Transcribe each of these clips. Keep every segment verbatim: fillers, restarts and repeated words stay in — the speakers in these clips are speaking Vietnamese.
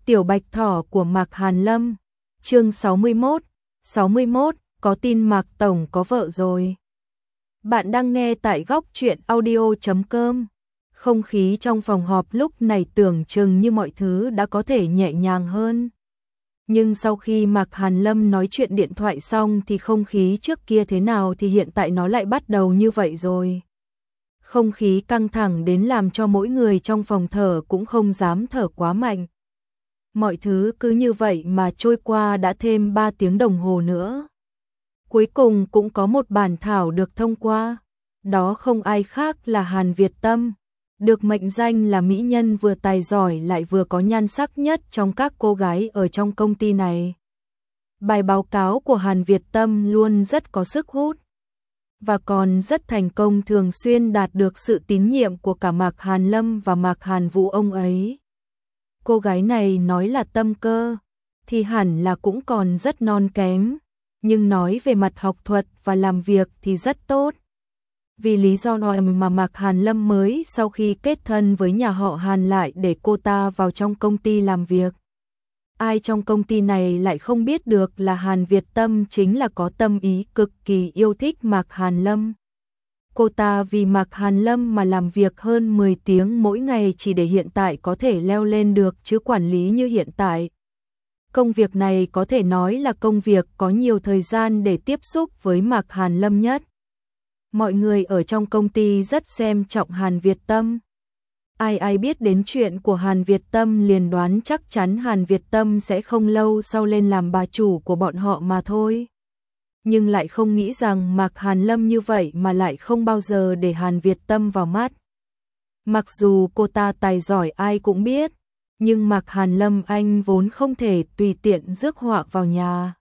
Tiểu Bạch Thỏ của Mạc Hàn Lâm, chương sáu mươi mốt, sáu mươi mốt, có tin Mạc Tổng có vợ rồi. Bạn đang nghe tại góc truyện audio chấm com. Không khí trong phòng họp lúc này tưởng chừng như mọi thứ đã có thể nhẹ nhàng hơn. Nhưng sau khi Mạc Hàn Lâm nói chuyện điện thoại xong thì không khí trước kia thế nào thì hiện tại nó lại bắt đầu như vậy rồi. Không khí căng thẳng đến làm cho mỗi người trong phòng thở cũng không dám thở quá mạnh. Mọi thứ cứ như vậy mà trôi qua đã thêm ba tiếng đồng hồ nữa. Cuối cùng cũng có một bản thảo được thông qua. Đó không ai khác là Hàn Việt Tâm, được mệnh danh là mỹ nhân vừa tài giỏi lại vừa có nhan sắc nhất trong các cô gái ở trong công ty này. Bài báo cáo của Hàn Việt Tâm luôn rất có sức hút và còn rất thành công, thường xuyên đạt được sự tín nhiệm của cả Mạc Hàn Lâm và Mạc Hàn Vũ ông ấy. Cô gái này nói là tâm cơ thì hẳn là cũng còn rất non kém, nhưng nói về mặt học thuật và làm việc thì rất tốt. Vì lý do này mà Mạc Hàn Lâm mới sau khi kết thân với nhà họ Hàn lại để cô ta vào trong công ty làm việc. Ai trong công ty này lại không biết được là Hàn Việt Tâm chính là có tâm ý cực kỳ yêu thích Mạc Hàn Lâm. Cô ta vì Mạc Hàn Lâm mà làm việc hơn mười tiếng mỗi ngày chỉ để hiện tại có thể leo lên được chứ quản lý như hiện tại. Công việc này có thể nói là công việc có nhiều thời gian để tiếp xúc với Mạc Hàn Lâm nhất. Mọi người ở trong công ty rất xem trọng Hàn Việt Tâm. Ai ai biết đến chuyện của Hàn Việt Tâm liền đoán chắc chắn Hàn Việt Tâm sẽ không lâu sau lên làm bà chủ của bọn họ mà thôi. Nhưng lại không nghĩ rằng Mạc Hàn Lâm như vậy mà lại không bao giờ để Hàn Việt Tâm vào mắt. Mặc dù cô ta tài giỏi ai cũng biết, nhưng Mạc Hàn Lâm anh vốn không thể tùy tiện rước họa vào nhà.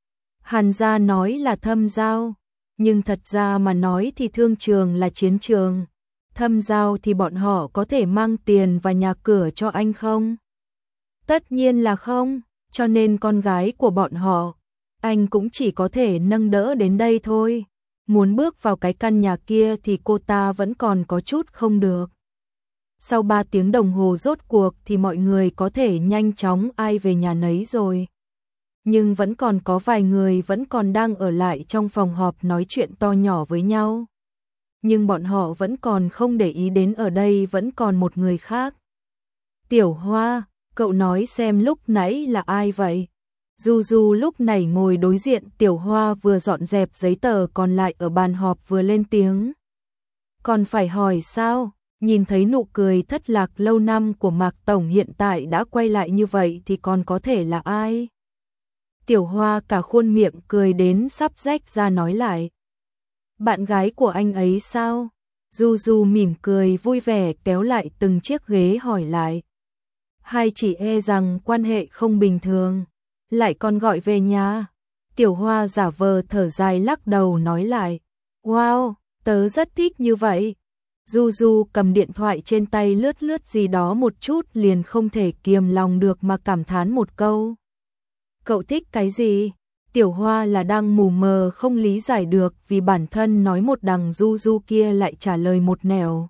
Hàn gia nói là thâm giao, nhưng thật ra mà nói thì thương trường là chiến trường. Thâm giao thì bọn họ có thể mang tiền và nhà cửa cho anh không? Tất nhiên là không, cho nên con gái của bọn họ, anh cũng chỉ có thể nâng đỡ đến đây thôi. Muốn bước vào cái căn nhà kia thì cô ta vẫn còn có chút không được. Sau ba tiếng đồng hồ rốt cuộc thì mọi người có thể nhanh chóng ai về nhà nấy rồi. Nhưng vẫn còn có vài người vẫn còn đang ở lại trong phòng họp nói chuyện to nhỏ với nhau. Nhưng bọn họ vẫn còn không để ý đến ở đây vẫn còn một người khác. Tiểu Hoa, cậu nói xem lúc nãy là ai vậy? Du Du lúc này ngồi đối diện Tiểu Hoa vừa dọn dẹp giấy tờ còn lại ở bàn họp vừa lên tiếng. Còn phải hỏi sao? Nhìn thấy nụ cười thất lạc lâu năm của Mạc Tổng hiện tại đã quay lại như vậy thì còn có thể là ai? Tiểu Hoa cả khuôn miệng cười đến sắp rách ra nói lại. Bạn gái của anh ấy sao? Du Du mỉm cười vui vẻ kéo lại từng chiếc ghế hỏi lại. Hai chị e rằng quan hệ không bình thường, lại còn gọi về nhà. Tiểu Hoa giả vờ thở dài lắc đầu nói lại. Wow, tớ rất thích như vậy. Du Du cầm điện thoại trên tay lướt lướt gì đó một chút liền không thể kiềm lòng được mà cảm thán một câu. Cậu thích cái gì? Tiểu Hoa là đang mù mờ không lý giải được vì bản thân nói một đằng Du Du kia lại trả lời một nẻo.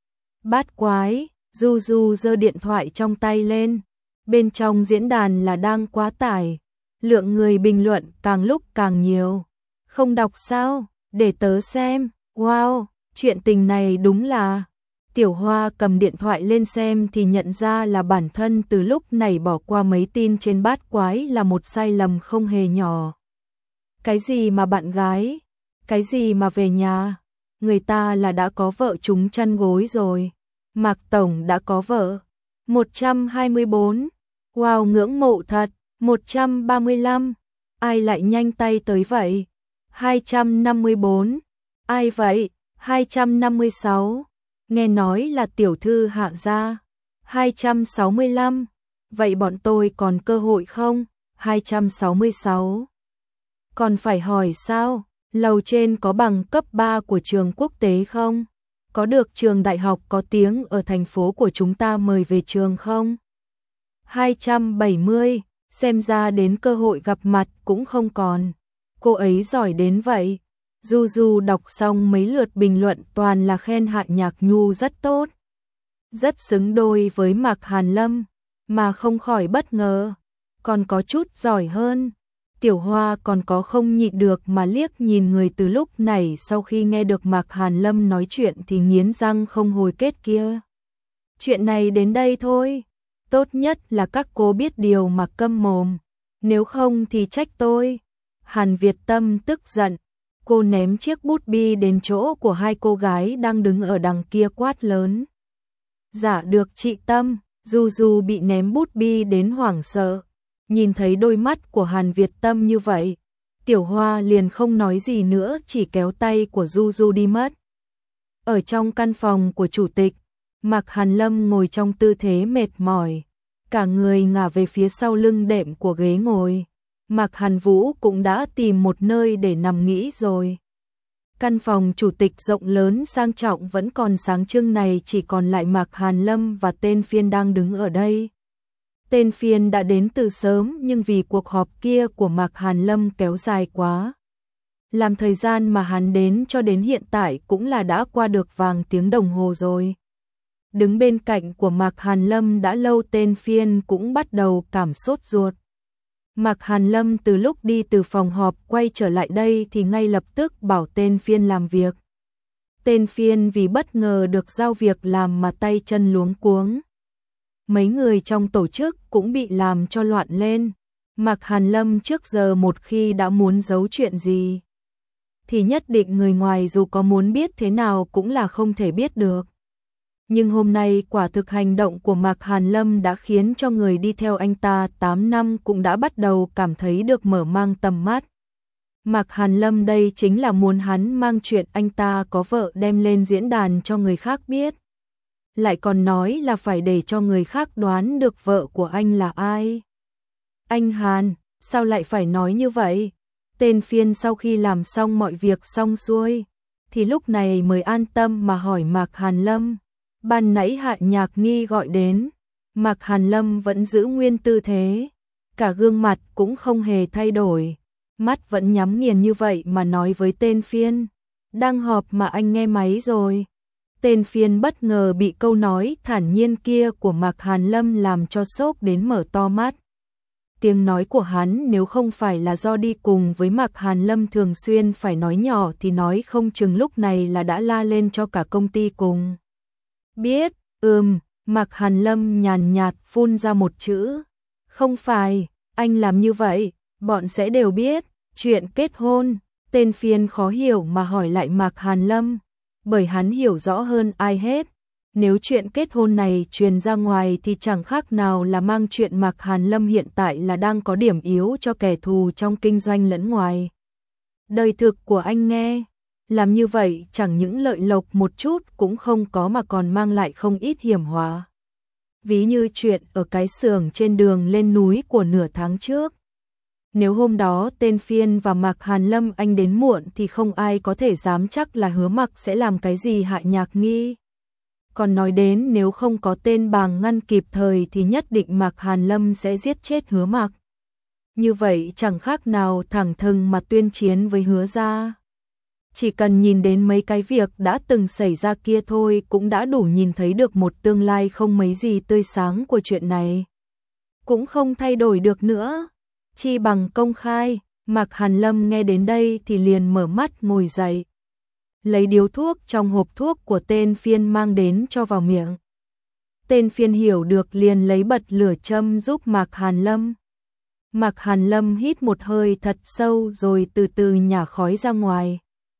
Bát quái, Du Du giơ điện thoại trong tay lên. Bên trong diễn đàn là đang quá tải. Lượng người bình luận càng lúc càng nhiều. Không đọc sao? Để tớ xem. Wow, chuyện tình này đúng là... Tiểu Hoa cầm điện thoại lên xem thì nhận ra là bản thân từ lúc này bỏ qua mấy tin trên bát quái là một sai lầm không hề nhỏ. Cái gì mà bạn gái? Cái gì mà về nhà? Người ta là đã có vợ trúng chăn gối rồi. Mạc Tổng đã có vợ. một trăm hai mươi bốn. Wow, ngưỡng mộ thật. một trăm ba mươi lăm. Ai lại nhanh tay tới vậy? hai trăm năm mươi bốn. Ai vậy? hai trăm năm mươi sáu. Nghe nói là tiểu thư Hạ gia. hai trăm sáu mươi lăm. Vậy bọn tôi còn cơ hội không? hai trăm sáu mươi sáu. Còn phải hỏi sao? Lầu trên có bằng cấp ba của trường quốc tế không? Có được trường đại học có tiếng ở thành phố của chúng ta mời về trường không? hai trăm bảy mươi. Xem ra đến cơ hội gặp mặt cũng không còn. Cô ấy giỏi đến vậy. Du Du đọc xong mấy lượt bình luận toàn là khen Hạ Nhạc Nhu rất tốt. Rất xứng đôi với Mạc Hàn Lâm. mà không khỏi bất ngờ, còn có chút giỏi hơn. Tiểu Hoa còn có không nhịn được mà liếc nhìn người từ lúc này sau khi nghe được Mạc Hàn Lâm nói chuyện thì nghiến răng không hồi kết kia. Chuyện này đến đây thôi, tốt nhất là các cô biết điều mà câm mồm, nếu không thì trách tôi. Hàn Việt Tâm tức giận, cô ném chiếc bút bi đến chỗ của hai cô gái đang đứng ở đằng kia quát lớn. Dạ được chị Tâm. Du Du bị ném bút bi đến hoảng sợ, nhìn thấy đôi mắt của Hàn Việt Tâm như vậy, Tiểu Hoa liền không nói gì nữa, chỉ kéo tay của Du Du đi mất. Ở trong căn phòng của chủ tịch, Mạc Hàn Lâm ngồi trong tư thế mệt mỏi, cả người ngả về phía sau lưng đệm của ghế ngồi. Mạc Hàn Vũ cũng đã tìm một nơi để nằm nghỉ rồi. Căn phòng chủ tịch rộng lớn sang trọng vẫn còn sáng trưng này, chỉ còn lại Mạc Hàn Lâm và tên Phiên đang đứng ở đây. Tên Phiên đã đến từ sớm nhưng vì cuộc họp kia của Mạc Hàn Lâm kéo dài quá, làm thời gian mà hắn đến cho đến hiện tại cũng là đã qua được vàng tiếng đồng hồ rồi. Đứng bên cạnh của Mạc Hàn Lâm đã lâu, tên Phiên cũng bắt đầu cảm sốt ruột. Mạc Hàn Lâm từ lúc đi từ phòng họp quay trở lại đây thì ngay lập tức bảo tên Phiên làm việc. Tên Phiên vì bất ngờ được giao việc làm mà tay chân luống cuống. Mấy người trong tổ chức cũng bị làm cho loạn lên. Mạc Hàn Lâm trước giờ một khi đã muốn giấu chuyện gì thì nhất định người ngoài dù có muốn biết thế nào cũng là không thể biết được. Nhưng hôm nay quả thực hành động của Mạc Hàn Lâm đã khiến cho người đi theo anh ta tám năm cũng đã bắt đầu cảm thấy được mở mang tầm mắt. Mạc Hàn Lâm đây chính là muốn hắn mang chuyện anh ta có vợ đem lên diễn đàn cho người khác biết. Lại còn nói là phải để cho người khác đoán được vợ của anh là ai. Anh Hàn, sao lại phải nói như vậy? Tên Phiên sau khi làm xong mọi việc xong xuôi, thì lúc này mới an tâm mà hỏi Mạc Hàn Lâm. Ban nãy Hạ Nhạc Nghi gọi đến, Mạc Hàn Lâm vẫn giữ nguyên tư thế, cả gương mặt cũng không hề thay đổi, mắt vẫn nhắm nghiền như vậy mà nói với tên Phiên. Đang họp mà anh nghe máy rồi. Tên Phiên bất ngờ bị câu nói thản nhiên kia của Mạc Hàn Lâm làm cho sốc đến mở to mắt. Tiếng nói của hắn nếu không phải là do đi cùng với Mạc Hàn Lâm thường xuyên phải nói nhỏ thì nói không chừng lúc này là đã la lên cho cả công ty cùng biết. Ừm, Mạc Hàn Lâm nhàn nhạt phun ra một chữ. Không phải, anh làm như vậy, bọn sẽ đều biết. Chuyện kết hôn, tên Phiên khó hiểu mà hỏi lại Mạc Hàn Lâm, bởi hắn hiểu rõ hơn ai hết. Nếu chuyện kết hôn này truyền ra ngoài thì chẳng khác nào là mang chuyện Mạc Hàn Lâm hiện tại là đang có điểm yếu cho kẻ thù trong kinh doanh lẫn ngoài đời thực của anh nghe. Làm như vậy chẳng những lợi lộc một chút cũng không có mà còn mang lại không ít hiểm họa. Ví như chuyện ở cái xưởng trên đường lên núi của nửa tháng trước. Nếu hôm đó tên Phiên và Mạc Hàn Lâm anh đến muộn thì không ai có thể dám chắc là Hứa Mặc sẽ làm cái gì Hạ Nhạc Nghi. Còn nói đến nếu không có tên Bàng ngăn kịp thời thì nhất định Mạc Hàn Lâm sẽ giết chết Hứa Mặc. Như vậy chẳng khác nào thẳng thừng mà tuyên chiến với Hứa gia. Chỉ cần nhìn đến mấy cái việc đã từng xảy ra kia thôi cũng đã đủ nhìn thấy được một tương lai không mấy gì tươi sáng của chuyện này. Cũng không thay đổi được nữa. Chi bằng công khai. Mạc Hàn Lâm nghe đến đây thì liền mở mắt ngồi dậy, lấy điếu thuốc trong hộp thuốc của tên Phiên mang đến cho vào miệng. Tên Phiên hiểu được liền lấy bật lửa châm giúp Mạc Hàn Lâm. Mạc Hàn Lâm hít một hơi thật sâu rồi từ từ nhả khói ra ngoài.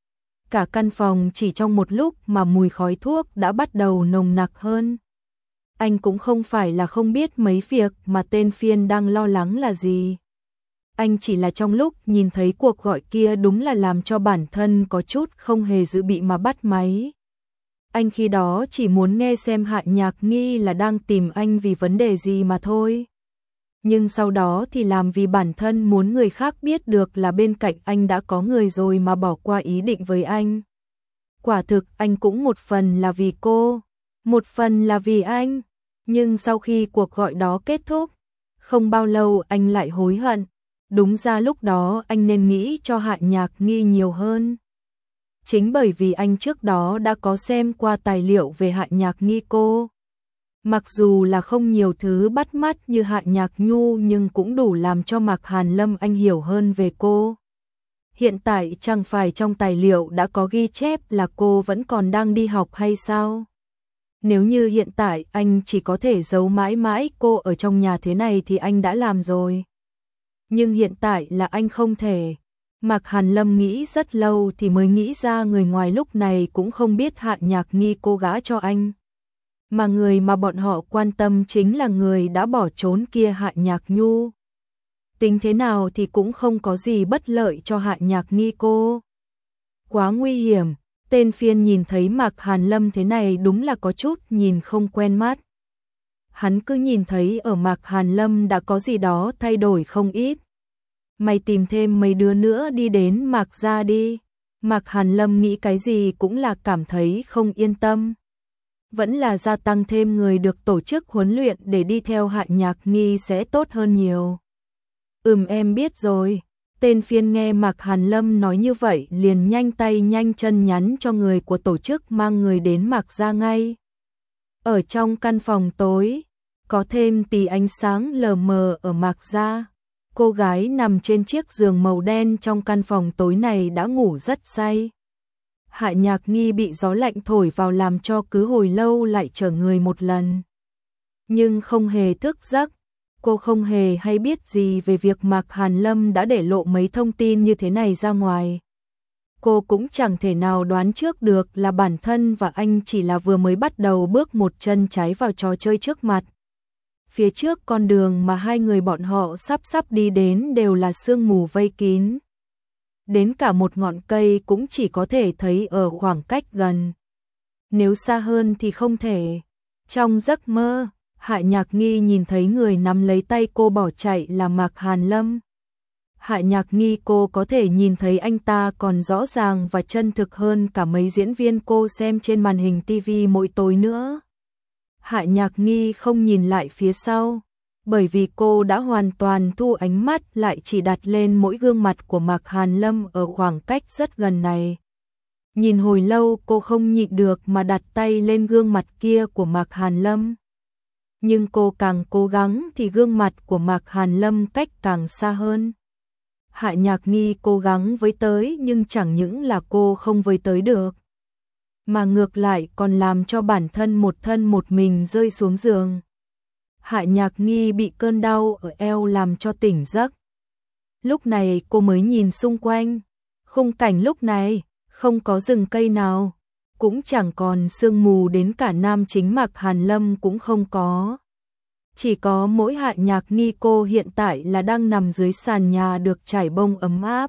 Cả căn phòng chỉ trong một lúc mà mùi khói thuốc đã bắt đầu nồng nặc hơn. Anh cũng không phải là không biết mấy việc mà tên Phiên đang lo lắng là gì. Anh chỉ là trong lúc nhìn thấy cuộc gọi kia đúng là làm cho bản thân có chút không hề dự bị mà bắt máy. Anh khi đó chỉ muốn nghe xem Hạ Nhạc Nghi là đang tìm anh vì vấn đề gì mà thôi. Nhưng sau đó thì làm vì bản thân muốn người khác biết được là bên cạnh anh đã có người rồi mà bỏ qua ý định với anh. Quả thực anh cũng một phần là vì cô, một phần là vì anh. Nhưng sau khi cuộc gọi đó kết thúc, không bao lâu anh lại hối hận. Đúng ra lúc đó anh nên nghĩ cho Hạ Nhạc Nghi nhiều hơn. Chính bởi vì anh trước đó đã có xem qua tài liệu về Hạ Nhạc Nghi cô Mặc dù là không nhiều thứ bắt mắt như Hạ Nhạc Nhu nhưng cũng đủ làm cho Mạc Hàn Lâm anh hiểu hơn về cô. Hiện tại chẳng phải trong tài liệu đã có ghi chép là cô vẫn còn đang đi học hay sao? Nếu như hiện tại anh chỉ có thể giấu mãi mãi cô ở trong nhà thế này thì anh đã làm rồi. Nhưng hiện tại là anh không thể. Mạc Hàn Lâm nghĩ rất lâu thì mới nghĩ ra người ngoài lúc này cũng không biết Hạ Nhạc Nghi cô gả cho anh. Mà người mà bọn họ quan tâm chính là người đã bỏ trốn kia, Hạ Nhạc Nhu. Tính thế nào thì cũng không có gì bất lợi cho Hạ Nhạc Nghi cô. Quá nguy hiểm, tên phiên nhìn thấy Mạc Hàn Lâm thế này đúng là có chút nhìn không quen mắt. Hắn cứ nhìn thấy ở Mạc Hàn Lâm đã có gì đó thay đổi không ít. Mày tìm thêm mấy đứa nữa đi đến Mạc gia đi. Mạc Hàn Lâm nghĩ cái gì cũng là cảm thấy không yên tâm. Vẫn là gia tăng thêm người được tổ chức huấn luyện để đi theo Hạ Nhạc Nghi sẽ tốt hơn nhiều. Ừm, em biết rồi. Tên phiên nghe Mạc Hàn Lâm nói như vậy liền nhanh tay nhanh chân nhắn cho người của tổ chức mang người đến Mạc gia ngay. Ở trong căn phòng tối, có thêm tí ánh sáng lờ mờ ở Mạc gia. Cô gái nằm trên chiếc giường màu đen trong căn phòng tối này đã ngủ rất say. Hạ Nhạc Nghi bị gió lạnh thổi vào làm cho cứ hồi lâu lại trở người một lần. Nhưng không hề thức giấc, cô không hề hay biết gì về việc Mạc Hàn Lâm đã để lộ mấy thông tin như thế này ra ngoài. Cô cũng chẳng thể nào đoán trước được là bản thân và anh chỉ là vừa mới bắt đầu bước một chân trái vào trò chơi trước mặt. Phía trước con đường mà hai người bọn họ sắp sắp đi đến đều là sương mù vây kín. Đến cả một ngọn cây cũng chỉ có thể thấy ở khoảng cách gần. Nếu xa hơn thì không thể. Trong giấc mơ, Hạ Nhạc Nghi nhìn thấy người nắm lấy tay cô bỏ chạy là Mạc Hàn Lâm. Hạ Nhạc Nghi cô có thể nhìn thấy anh ta còn rõ ràng và chân thực hơn cả mấy diễn viên cô xem trên màn hình ti vi mỗi tối nữa. Hạ Nhạc Nghi không nhìn lại phía sau, bởi vì cô đã hoàn toàn thu ánh mắt lại chỉ đặt lên mỗi gương mặt của Mạc Hàn Lâm ở khoảng cách rất gần này. Nhìn hồi lâu cô không nhịn được mà đặt tay lên gương mặt kia của Mạc Hàn Lâm. Nhưng cô càng cố gắng thì gương mặt của Mạc Hàn Lâm cách càng xa hơn. Hạ Nhạc Nghi cố gắng với tới nhưng chẳng những là cô không với tới được, mà ngược lại còn làm cho bản thân một thân một mình rơi xuống giường. Hạ Nhạc Nghi bị cơn đau ở eo làm cho tỉnh giấc. Lúc này cô mới nhìn xung quanh. Khung cảnh lúc này không có rừng cây nào, cũng chẳng còn sương mù, đến cả nam chính Mạc Hàn Lâm cũng không có. Chỉ có mỗi Hạ Nhạc Nghi cô hiện tại là đang nằm dưới sàn nhà được trải bông ấm áp.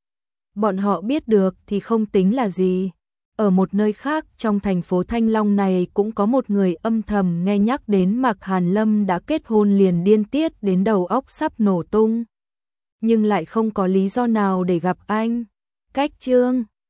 Bọn họ biết được thì không tính là gì. Ở một nơi khác trong thành phố Thanh Long này cũng có một người âm thầm nghe nhắc đến Mạc Hàn Lâm đã kết hôn liền điên tiết đến đầu óc sắp nổ tung. Nhưng lại không có lý do nào để gặp anh. Cách chương